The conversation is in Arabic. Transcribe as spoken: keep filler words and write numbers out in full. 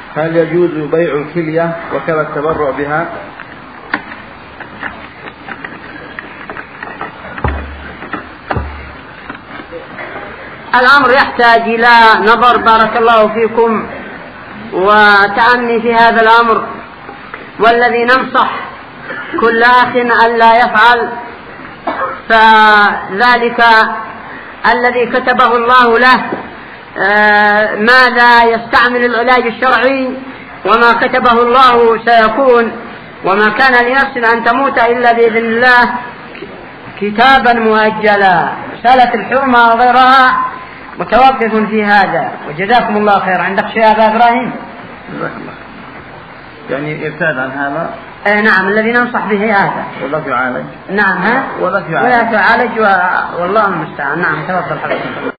هل يجوز بيع الكلية وكذا التبرع بها؟ الأمر يحتاج إلى نظر بارك الله فيكم وتأني في هذا الأمر، والذي ننصح كل أخ ألا يفعل فذلك الذي كتبه الله له ماذا يستعمل العلاج الشرعي، وما كتبه الله سيكون، وما كان لنفس أن تموت إلا بإذن الله كتابا مؤجلا. مسألة الحرمة وغيرها متوقف في هذا، وجزاكم الله خير. عندك شيء يا أبا إبراهيم؟ جزاك الله. يعني يبتعد عن هذا؟ اي نعم، الذي ننصح به هذا. ولا يعالج؟ نعم ها؟ ولا يعالج. ولا تعالج و... والله المستعان. نعم تفضل حضرتك.